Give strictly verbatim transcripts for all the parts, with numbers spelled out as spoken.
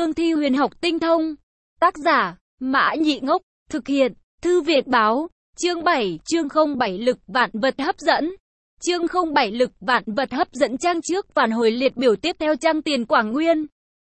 cương thi huyền học tinh thông. Tác giả, Mã Nhị Ngốc, thực hiện, Thư Việt Báo, chương bảy, chương không bảy lực vạn vật hấp dẫn. Chương không bảy lực vạn vật hấp dẫn trang trước phản hồi liệt biểu tiếp theo trang tiền Quảng Nguyên.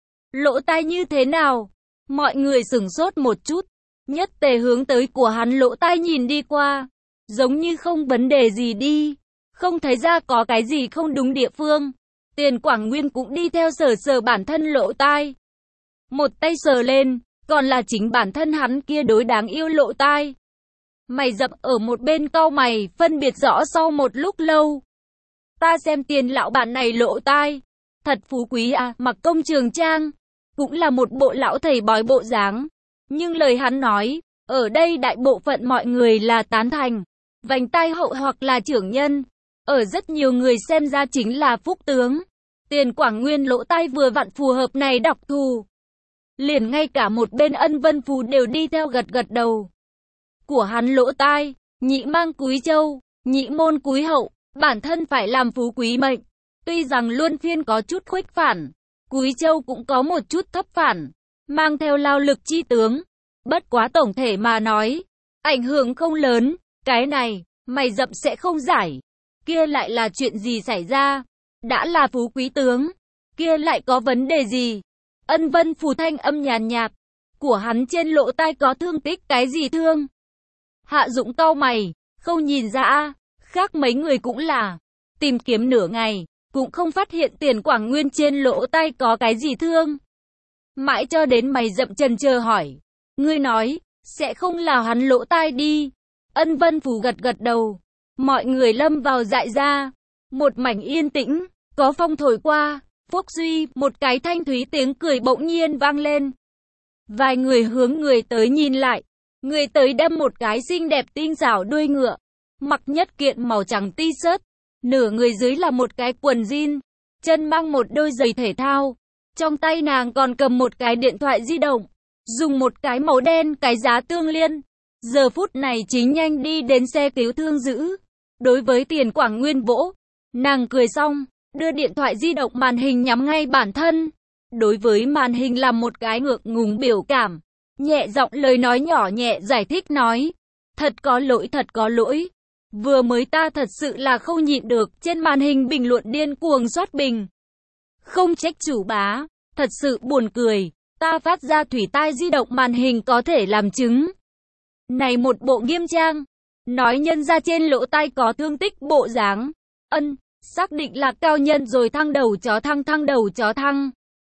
Lỗ tai như thế nào? Mọi người sửng sốt một chút. Nhất Tề hướng tới của hắn lỗ tai nhìn đi qua. Giống như không vấn đề gì đi. Không thấy ra có cái gì không đúng địa phương. Tiền Quảng Nguyên cũng đi theo sờ sờ bản thân lỗ tai. Một tay sờ lên, còn là chính bản thân hắn kia đối đáng yêu lỗ tai. Mày rậm ở một bên cau mày, phân biệt rõ sau một lúc lâu. Ta xem Tiền lão bản này lỗ tai. Thật phú quý à, mặc công trường trang. Cũng là một bộ lão thầy bói bộ dáng. Nhưng lời hắn nói, ở đây đại bộ phận mọi người là tán thành. Vành tai hậu hoặc là trưởng nhân. Ở rất nhiều người xem ra chính là phúc tướng. Tiền Quảng Nguyên lỗ tai vừa vặn phù hợp này đọc thù. Liền ngay cả một bên Ân Vân Phù đều đi theo gật gật đầu. Của hắn lỗ tai, nhị mang cúi châu, nhị môn cúi hậu, bản thân phải làm phú quý mệnh. Tuy rằng luân phiên có chút khuếch phản, cúi châu cũng có một chút thấp phản, mang theo lao lực chi tướng. Bất quá tổng thể mà nói, ảnh hưởng không lớn, cái này, mày rậm sẽ không giải. Kia lại là chuyện gì xảy ra? Đã là phú quý tướng, kia lại có vấn đề gì? Ân Vân Phù thanh âm nhàn nhạt, của hắn trên lỗ tai có thương tích cái gì thương? Hạ Dũng cau mày, không nhìn ra, khác mấy người cũng là, tìm kiếm nửa ngày, cũng không phát hiện Tiền Quảng Nguyên trên lỗ tai có cái gì thương. Mãi cho đến mày rậm chần chờ hỏi, ngươi nói, sẽ không là hắn lỗ tai đi. Ân Vân Phù gật gật đầu, mọi người lâm vào dại ra, một mảnh yên tĩnh, có phong thổi qua. Phúc Duy, một cái thanh thúy tiếng cười bỗng nhiên vang lên. Vài người hướng người tới nhìn lại. Người tới đâm một cái xinh đẹp tinh xảo đuôi ngựa. Mặc nhất kiện màu trắng t-shirt. Nửa người dưới là một cái quần jean. Chân mang một đôi giày thể thao. Trong tay nàng còn cầm một cái điện thoại di động. Dùng một cái màu đen cái giá tương liên. Giờ phút này chính nhanh đi đến xe cứu thương giữ. Đối với Tiền Quảng Nguyên vỗ. Nàng cười xong. Đưa điện thoại di động màn hình nhắm ngay bản thân. Đối với màn hình làm một cái ngượng ngùng biểu cảm. Nhẹ giọng lời nói nhỏ nhẹ giải thích nói. Thật có lỗi, thật có lỗi. Vừa mới ta thật sự là không nhịn được. Trên màn hình bình luận điên cuồng xoát bình. Không trách chủ bá. Thật sự buồn cười. Ta phát ra thủy tai di động màn hình có thể làm chứng. Này một bộ nghiêm trang. Nói nhân ra trên lỗ tai có thương tích bộ dáng. Ân. Xác định là cao nhân rồi thăng đầu chó thăng thăng đầu chó thăng.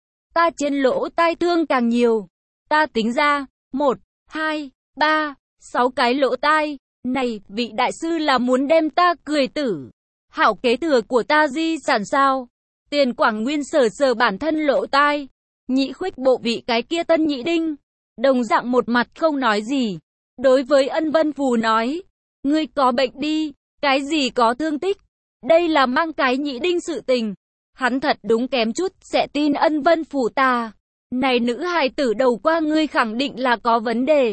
Ta trên lỗ tai thương càng nhiều. Ta tính ra, một, hai, ba, sáu cái lỗ tai. Này, vị đại sư là muốn đem ta cười tử. Hảo kế thừa của ta di sản sao? Tiền Quảng Nguyên sờ sờ bản thân lỗ tai. Nhị khuếch bộ vị cái kia tân nhị đinh. Đồng dạng một mặt không nói gì. Đối với Ân Vân Phù nói. Ngươi có bệnh đi, cái gì có thương tích. Đây là mang cái nhị đinh sự tình. Hắn thật đúng kém chút sẽ tin Ân Vân Phù ta. Này nữ hài tử đầu qua ngươi khẳng định là có vấn đề.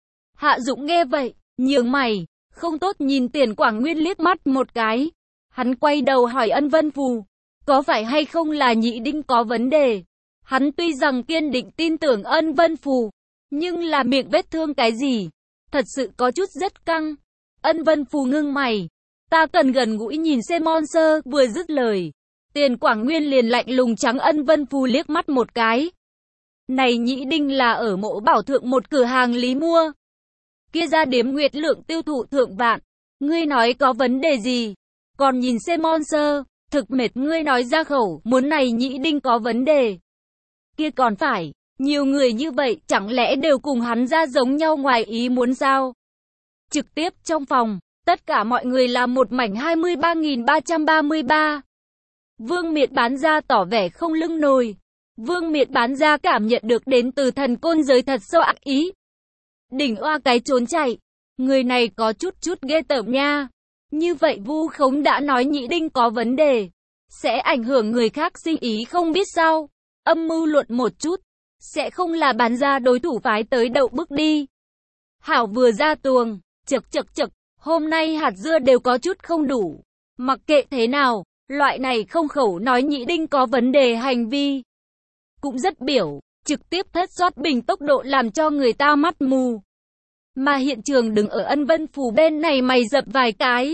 Hạ Dũng nghe vậy, nhướng mày, không tốt nhìn Tiền Quảng Nguyên liếc mắt một cái. Hắn quay đầu hỏi Ân Vân Phù, có phải hay không là nhị đinh có vấn đề? Hắn tuy rằng kiên định tin tưởng Ân Vân Phù, nhưng là miệng vết thương cái gì? Thật sự có chút rất căng. Ân Vân Phù ngưng mày. Ta cần gần gũi nhìn xem monster, vừa dứt lời. Tiền Quảng Nguyên liền lạnh lùng trắng Ân Vân Phù liếc mắt một cái. Này nhị đinh là ở Mộ Bảo Thượng một cửa hàng lý mua. Kia ra điếm nguyệt lượng tiêu thụ thượng vạn. Ngươi nói có vấn đề gì? Còn nhìn xem monster, thực mệt ngươi nói ra khẩu, muốn này nhị đinh có vấn đề. Kia còn phải, nhiều người như vậy chẳng lẽ đều cùng hắn ra giống nhau ngoài ý muốn sao? Trực tiếp trong phòng. Tất cả mọi người là một mảnh hai mươi ba nghìn ba trăm ba mươi ba. Vương Miện bán ra tỏ vẻ không lưng nổi. Vương Miện bán ra cảm nhận được đến từ thần côn giới thật sâu ác ý. Đỉnh oa cái trốn chạy. Người này có chút chút ghê tởm nha. Như vậy vu khống đã nói nhị đinh có vấn đề. Sẽ ảnh hưởng người khác sinh ý không biết sao. Âm mưu luận một chút. Sẽ không là bán ra đối thủ phái tới đậu bức đi. Hảo vừa ra tuồng. Chật chật chật. Hôm nay hạt dưa đều có chút không đủ. Mặc kệ thế nào, loại này không khẩu nói nhị đinh có vấn đề hành vi. Cũng rất biểu, trực tiếp thất soát bình tốc độ làm cho người ta mắt mù. Mà hiện trường đứng ở Ân Vân Phủ bên này mày dập vài cái.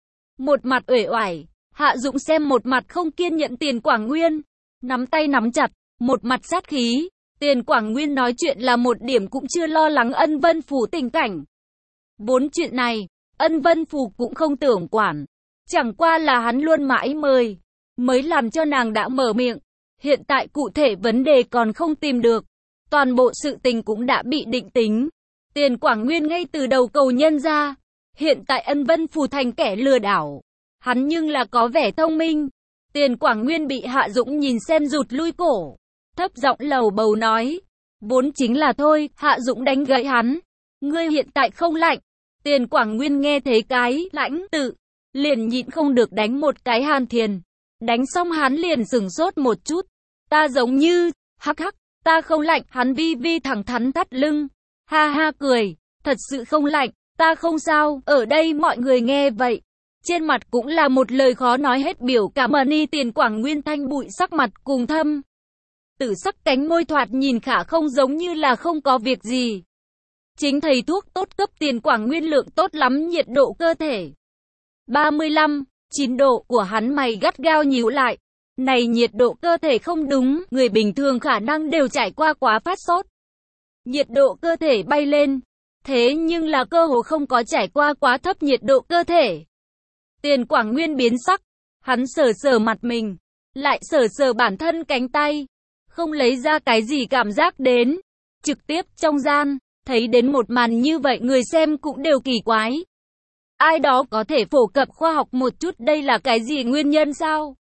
Một mặt uể oải, Hạ Dũng xem một mặt không kiên nhẫn Tiền Quảng Nguyên, nắm tay nắm chặt, một mặt sát khí. Tiền Quảng Nguyên nói chuyện là một điểm cũng chưa lo lắng Ân Vân Phủ tình cảnh. Bốn chuyện này, Ân Vân Phủ cũng không tưởng quản. Chẳng qua là hắn luôn mãi mời, mới làm cho nàng đã mở miệng. Hiện tại cụ thể vấn đề còn không tìm được. Toàn bộ sự tình cũng đã bị định tính. Tiền Quảng Nguyên ngay từ đầu cầu nhân ra. Hiện tại Ân Vân Phủ thành kẻ lừa đảo. Hắn nhưng là có vẻ thông minh. Tiền Quảng Nguyên bị Hạ Dũng nhìn xem rụt lui cổ. Thấp giọng lầu bầu nói. Vốn chính là thôi, Hạ Dũng đánh gãy hắn. Ngươi hiện tại không lạnh. Tiền Quảng Nguyên nghe thấy cái lãnh tự, liền nhịn không được đánh một cái Hàn Thiền. Đánh xong hắn liền sửng sốt một chút. Ta giống như, hắc hắc, ta không lạnh, hắn vi vi thẳng thắn thắt lưng. Ha ha cười, thật sự không lạnh, ta không sao, ở đây mọi người nghe vậy. Trên mặt cũng là một lời khó nói hết biểu cảm ơn y. Tiền Quảng Nguyên thanh bụi sắc mặt cùng thâm. Tử sắc cánh môi thoạt nhìn khả không giống như là không có việc gì. Chính thầy thuốc tốt cấp Tiền Quảng Nguyên lượng tốt lắm nhiệt độ cơ thể. ba mươi lăm, chín độ của hắn mày gắt gao nhíu lại. Này nhiệt độ cơ thể không đúng, người bình thường khả năng đều trải qua quá phát sốt. Nhiệt độ cơ thể bay lên, thế nhưng là cơ hồ không có trải qua quá thấp nhiệt độ cơ thể. Tiền Quảng Nguyên biến sắc, hắn sờ sờ mặt mình, lại sờ sờ bản thân cánh tay, không lấy ra cái gì cảm giác đến. Trực tiếp trong gian, thấy đến một màn như vậy người xem cũng đều kỳ quái. Ai đó có thể phổ cập khoa học một chút đây là cái gì nguyên nhân sao?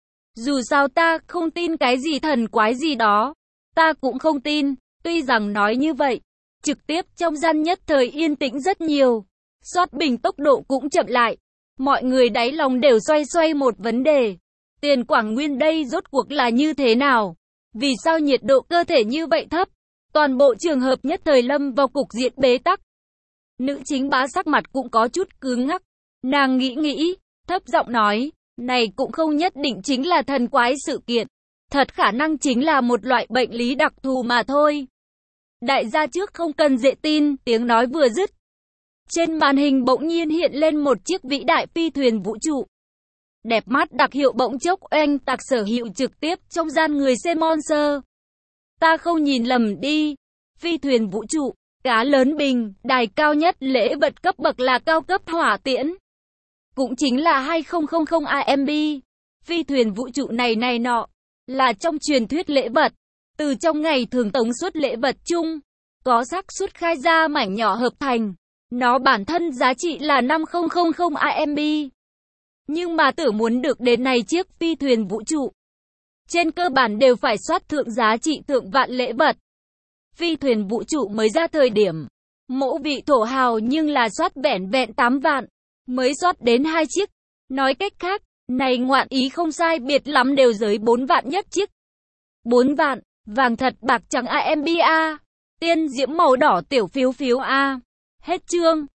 Dù sao ta không tin cái gì thần quái gì đó. Ta cũng không tin, tuy rằng nói như vậy. Trực tiếp trong gian nhất thời yên tĩnh rất nhiều. Soát bình tốc độ cũng chậm lại. Mọi người đáy lòng đều xoay xoay một vấn đề. Tiền Quảng Nguyên đây rốt cuộc là như thế nào? Vì sao nhiệt độ cơ thể như vậy thấp? Toàn bộ trường hợp nhất thời lâm vào cục diện bế tắc. Nữ chính bá sắc mặt cũng có chút cứng ngắc. Nàng nghĩ nghĩ, thấp giọng nói, này cũng không nhất định chính là thần quái sự kiện. Thật khả năng chính là một loại bệnh lý đặc thù mà thôi. Đại gia trước không cần dễ tin, tiếng nói vừa dứt. Trên màn hình bỗng nhiên hiện lên một chiếc vĩ đại phi thuyền vũ trụ. Đẹp mắt đặc hiệu bỗng chốc oanh tạc sở hữu trực tiếp trong gian người xem monster. Ta không nhìn lầm đi. Phi thuyền vũ trụ, cá lớn bình, đài cao nhất lễ vật cấp bậc là cao cấp hỏa tiễn. Cũng chính là hai nghìn A M B. Phi thuyền vũ trụ này này nọ, là trong truyền thuyết lễ vật. Từ trong ngày thường tống suất lễ vật chung, có xác suất khai ra mảnh nhỏ hợp thành. Nó bản thân giá trị là năm nghìn A M B. Nhưng mà tưởng muốn được đến này chiếc phi thuyền vũ trụ, trên cơ bản đều phải soát thượng giá trị thượng vạn lễ vật. Phi thuyền vũ trụ mới ra thời điểm, mỗ vị thổ hào nhưng là soát vẻn vẹn tám vạn, mới soát đến hai chiếc. Nói cách khác, này ngoạn ý không sai biệt lắm đều dưới bốn vạn nhất chiếc. bốn vạn, vàng thật bạc trắng A M B A. Tiên diễm màu đỏ tiểu phiếu phiếu A. Hết chương.